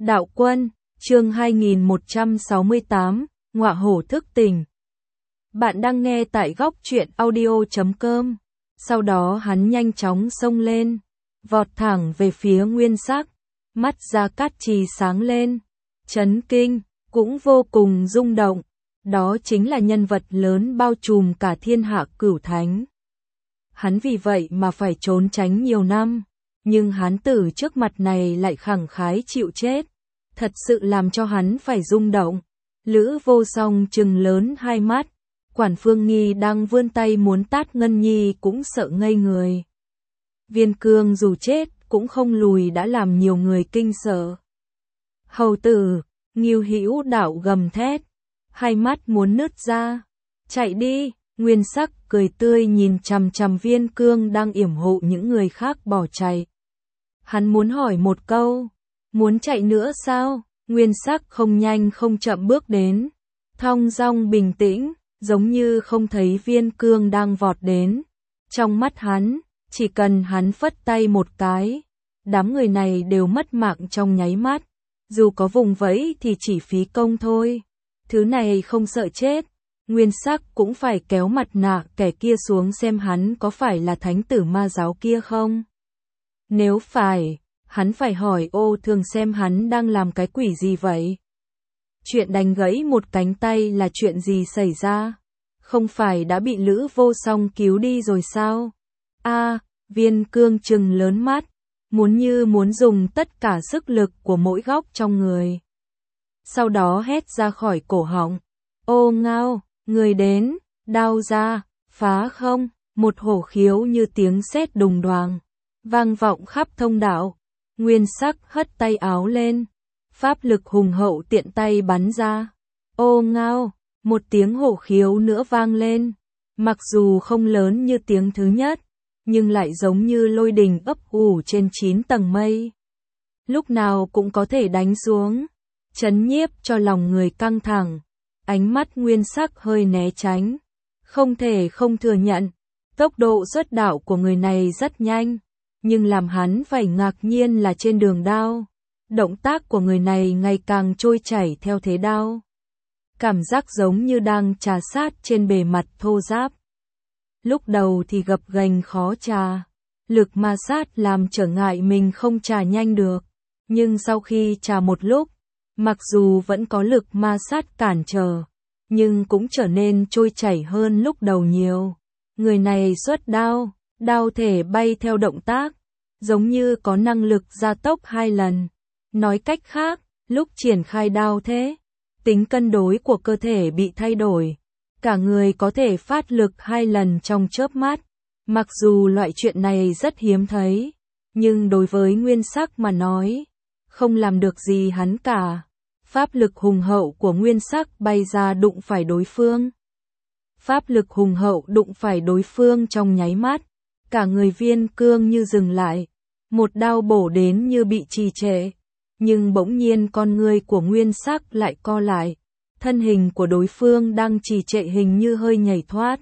Đạo Quân, chương 2168, Ngọa Hổ thức tỉnh. Bạn đang nghe tại góc truyện audio.com. Sau đó hắn nhanh chóng xông lên, vọt thẳng về phía Nguyên Sắc, mắt Gia Cát Trì sáng lên, chấn kinh, cũng vô cùng rung động. Đó chính là nhân vật lớn bao trùm cả thiên hạ cửu thánh. Hắn vì vậy mà phải trốn tránh nhiều năm, nhưng hán tử trước mặt này lại khẳng khái chịu chết, thật sự làm cho hắn phải rung động. Lữ Vô Song trừng lớn hai mắt, Quản Phương Nghi đang vươn tay muốn tát Ngân Nhi cũng sợ ngây người. Viên Cương dù chết cũng không lùi đã làm nhiều người kinh sợ. Hầu tử, Ngưu Hữu Đạo gầm thét, hai mắt muốn nứt ra. Chạy đi, Nguyên Sắc cười tươi nhìn chằm chằm Viên Cương đang yểm hộ những người khác bỏ chạy. Hắn muốn hỏi một câu, muốn chạy nữa sao? Nguyên Sắc không nhanh không chậm bước đến, thong dong bình tĩnh, giống như không thấy Viên Cương đang vọt đến. Trong mắt hắn, chỉ cần hắn phất tay một cái, đám người này đều mất mạng trong nháy mắt. Dù có vùng vẫy thì chỉ phí công thôi. Thứ này không sợ chết. Nguyên Sắc cũng phải kéo mặt nạ kẻ kia xuống xem hắn có phải là thánh tử ma giáo kia không. Nếu phải, hắn phải hỏi Ô Thường xem hắn đang làm cái quỷ gì vậy. Chuyện đánh gãy một cánh tay là chuyện gì xảy ra? Không phải đã bị Lữ Vô Song cứu đi rồi sao? Viên Cương trừng lớn mắt, muốn dùng tất cả sức lực của mỗi góc trong người. Sau đó hét ra khỏi cổ họng, ô ngao, người đến, đao ra, phá không, một hổ khiếu như tiếng sét đùng đoàng, vang vọng khắp thông đạo. Nguyên Sắc hất tay áo lên, pháp lực hùng hậu tiện tay bắn ra. Ô ngao, một tiếng hổ khiếu nữa vang lên, mặc dù không lớn như tiếng thứ nhất, nhưng lại giống như lôi đình ấp ủ trên 9 tầng mây. Lúc nào cũng có thể đánh xuống, chấn nhiếp cho lòng người căng thẳng. Ánh mắt Nguyên Sắc hơi né tránh, không thể không thừa nhận, tốc độ xuất đạo của người này rất nhanh, nhưng làm hắn phải ngạc nhiên là trên đường đao, động tác của người này ngày càng trôi chảy theo thế đao. Cảm giác giống như đang trà sát trên bề mặt thô ráp. Lúc đầu thì gập ghềnh khó trà, lực ma sát làm trở ngại mình không trà nhanh được, nhưng sau khi trà một lúc, mặc dù vẫn có lực ma sát cản trở, nhưng cũng trở nên trôi chảy hơn lúc đầu nhiều. Người này xuất đao, đao thể bay theo động tác, giống như có năng lực gia tốc 2 lần. Nói cách khác, lúc triển khai đao thế, tính cân đối của cơ thể bị thay đổi. Cả người có thể phát lực 2 lần trong chớp mắt. Mặc dù loại chuyện này rất hiếm thấy, nhưng đối với Nguyên Sắc mà nói, không làm được gì hắn cả. Pháp lực hùng hậu của Nguyên Sắc bay ra đụng phải đối phương. Pháp lực hùng hậu đụng phải đối phương trong nháy mắt, cả người Viên Cương như dừng lại, một đao bổ đến như bị trì trệ, nhưng bỗng nhiên con người của Nguyên Sắc lại co lại, thân hình của đối phương đang trì trệ hình như hơi nhảy thoát.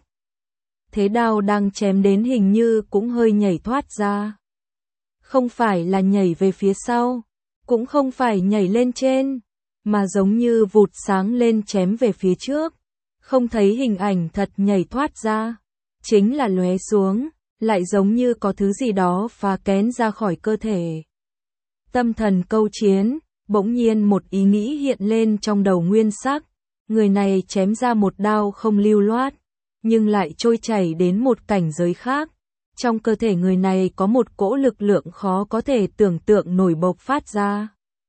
Thế đao đang chém đến hình như cũng hơi nhảy thoát ra. Không phải là nhảy về phía sau, cũng không phải nhảy lên trên, mà giống như vụt sáng lên chém về phía trước. Không thấy hình ảnh thật nhảy thoát ra, chính là lóe xuống, lại giống như có thứ gì đó phá kén ra khỏi cơ thể. Tâm thần câu chiến, bỗng nhiên một ý nghĩ hiện lên trong đầu Nguyên Sắc. Người này chém ra một đao không lưu loát, nhưng lại trôi chảy đến một cảnh giới khác. Trong cơ thể người này có một cỗ lực lượng khó có thể tưởng tượng nổi bộc phát ra.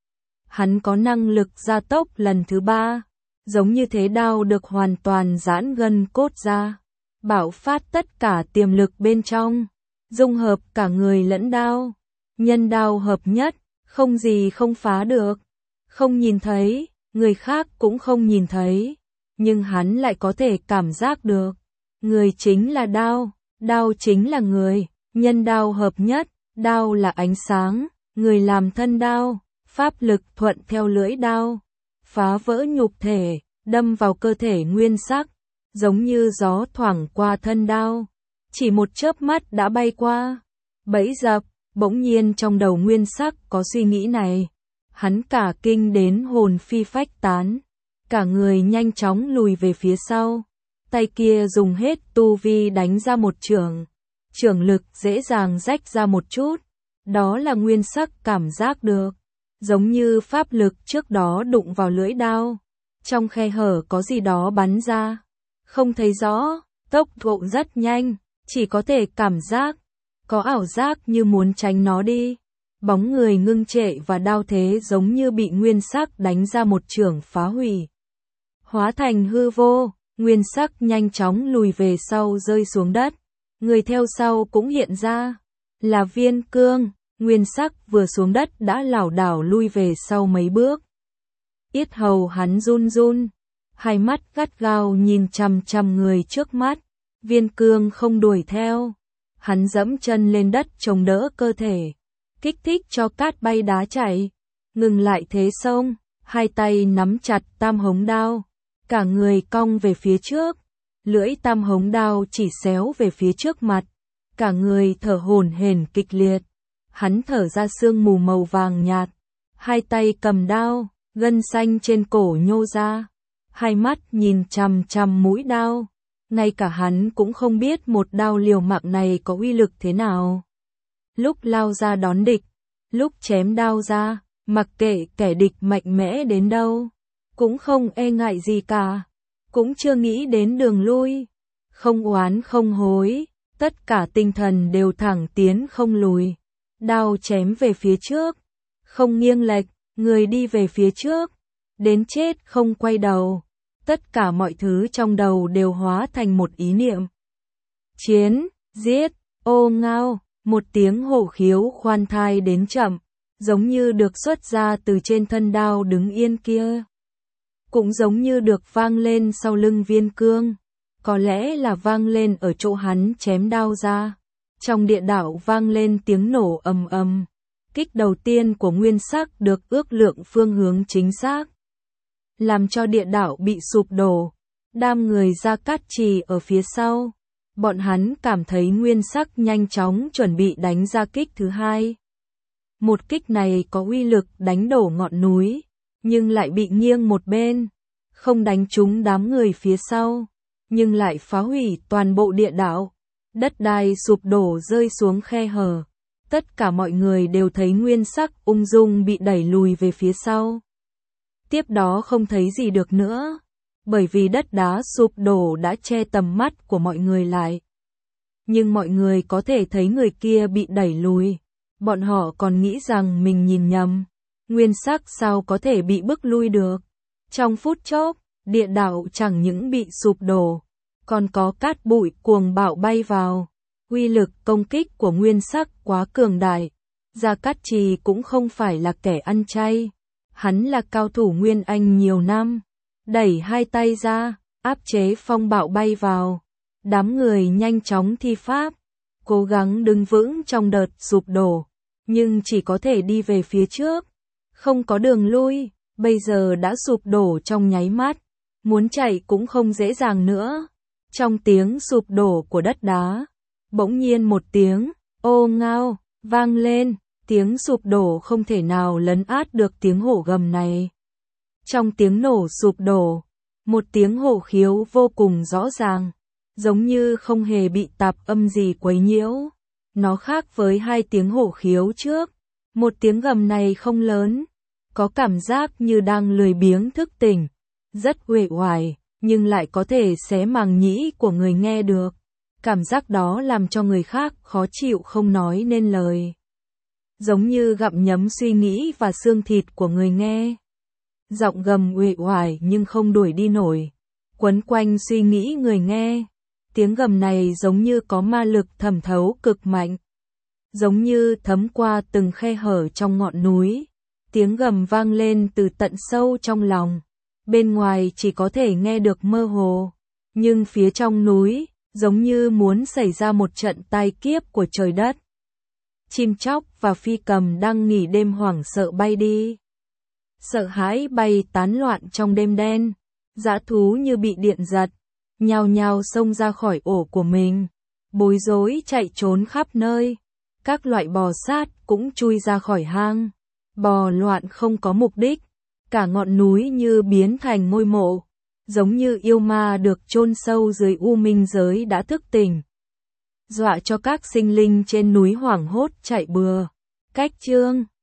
Hắn có năng lực gia tốc lần thứ 3, giống như thế đao được hoàn toàn giãn gân cốt ra, bạo phát tất cả tiềm lực bên trong, dung hợp cả người lẫn đao, nhân đao hợp nhất, không gì không phá được. Không nhìn thấy, người khác cũng không nhìn thấy, nhưng hắn lại có thể cảm giác được. Người chính là đao, đao chính là người, nhân đao hợp nhất, đao là ánh sáng, người làm thân đao, pháp lực thuận theo lưỡi đao, phá vỡ nhục thể, đâm vào cơ thể Nguyên Sắc, giống như gió thoảng qua thân đao, chỉ một chớp mắt đã bay qua. Bẫy dập, bỗng nhiên trong đầu Nguyên Sắc có suy nghĩ này, hắn cả kinh đến hồn phi phách tán, cả người nhanh chóng lùi về phía sau, tay kia dùng hết tu vi đánh ra một chưởng, chưởng lực dễ dàng rách ra một chút, đó là Nguyên Sắc cảm giác được, giống như pháp lực trước đó đụng vào lưỡi đao, trong khe hở có gì đó bắn ra, không thấy rõ, tốc độ rất nhanh, chỉ có thể cảm giác, có ảo giác như muốn tránh nó đi. Bóng người ngưng trệ và đao thế giống như bị Nguyên Sắc đánh ra một chưởng phá hủy. Hóa thành hư vô, Nguyên Sắc nhanh chóng lùi về sau rơi xuống đất. Người theo sau cũng hiện ra, là Viên Cương. Nguyên Sắc vừa xuống đất đã lảo đảo lui về sau mấy bước. Yết hầu hắn run run, hai mắt gắt gao nhìn chằm chằm người trước mắt. Viên Cương không đuổi theo, hắn dẫm chân lên đất chống đỡ cơ thể, kích thích cho cát bay đá chảy, ngừng lại thế xông, hai tay nắm chặt tam hống đao, cả người cong về phía trước, lưỡi tam hống đao chỉ xéo về phía trước mặt, cả người thở hổn hển kịch liệt, hắn thở ra sương mù màu vàng nhạt, hai tay cầm đao, gân xanh trên cổ nhô ra, hai mắt nhìn chằm chằm mũi đao, ngay cả hắn cũng không biết một đao liều mạng này có uy lực thế nào. Lúc lao ra đón địch, lúc chém đao ra, mặc kệ kẻ địch mạnh mẽ đến đâu, cũng không e ngại gì cả, cũng chưa nghĩ đến đường lui, không oán không hối, tất cả tinh thần đều thẳng tiến không lùi, đao chém về phía trước, không nghiêng lệch, người đi về phía trước, đến chết không quay đầu, tất cả mọi thứ trong đầu đều hóa thành một ý niệm. Chiến, giết, ô ngao. Một tiếng hổ khiếu khoan thai đến chậm, giống như được xuất ra từ trên thân đao đứng yên kia. Cũng giống như được vang lên sau lưng Viên Cương, có lẽ là vang lên ở chỗ hắn chém đao ra. Trong địa đạo vang lên tiếng nổ ầm ầm, kích đầu tiên của Nguyên Sắc được ước lượng phương hướng chính xác, làm cho địa đạo bị sụp đổ, đám người Gia Cát Trì ở phía sau. Bọn hắn cảm thấy Nguyên Sắc nhanh chóng chuẩn bị đánh ra kích thứ hai. Một kích này có uy lực đánh đổ ngọn núi, nhưng lại bị nghiêng một bên, không đánh trúng đám người phía sau, nhưng lại phá hủy toàn bộ địa đạo. Đất đai sụp đổ rơi xuống khe hở. Tất cả mọi người đều thấy Nguyên Sắc ung dung bị đẩy lùi về phía sau. Tiếp đó không thấy gì được nữa, bởi vì đất đá sụp đổ đã che tầm mắt của mọi người lại. Nhưng mọi người có thể thấy người kia bị đẩy lùi, bọn họ còn nghĩ rằng mình nhìn nhầm. Nguyên Sắc sao có thể bị bức lui được? Trong phút chốc, địa đạo chẳng những bị sụp đổ, còn có cát bụi cuồng bạo bay vào. Uy lực công kích của Nguyên Sắc quá cường đại. Gia Cát Trì cũng không phải là kẻ ăn chay, hắn là cao thủ Nguyên Anh nhiều năm. Đẩy hai tay ra, áp chế phong bạo bay vào. Đám người nhanh chóng thi pháp, cố gắng đứng vững trong đợt sụp đổ, nhưng chỉ có thể đi về phía trước, không có đường lui, bây giờ đã sụp đổ trong nháy mắt, muốn chạy cũng không dễ dàng nữa. Trong tiếng sụp đổ của đất đá, bỗng nhiên một tiếng ô ngao vang lên, tiếng sụp đổ không thể nào lấn át được tiếng hổ gầm này. Trong tiếng nổ sụp đổ, một tiếng hổ khiếu vô cùng rõ ràng, giống như không hề bị tạp âm gì quấy nhiễu. Nó khác với hai tiếng hổ khiếu trước, một tiếng gầm này không lớn, có cảm giác như đang lười biếng thức tỉnh, rất uể oải, nhưng lại có thể xé màng nhĩ của người nghe được. Cảm giác đó làm cho người khác khó chịu không nói nên lời. Giống như gặm nhấm suy nghĩ và xương thịt của người nghe. Giọng gầm uể oải nhưng không đuổi đi nổi, quấn quanh suy nghĩ người nghe. Tiếng gầm này giống như có ma lực thẩm thấu cực mạnh, giống như thấm qua từng khe hở trong ngọn núi. Tiếng gầm vang lên từ tận sâu trong lòng, bên ngoài chỉ có thể nghe được mơ hồ, nhưng phía trong núi, giống như muốn xảy ra một trận tai kiếp của trời đất. Chim chóc và phi cầm đang nghỉ đêm hoảng sợ bay đi. Sợ hãi bay tán loạn trong đêm đen, dã thú như bị điện giật, nhao nhao xông ra khỏi ổ của mình, bối rối chạy trốn khắp nơi. Các loại bò sát cũng chui ra khỏi hang, bò loạn không có mục đích, cả ngọn núi như biến thành ngôi mộ, giống như yêu ma được chôn sâu dưới u minh giới đã thức tỉnh, dọa cho các sinh linh trên núi hoảng hốt chạy bừa. Cách chương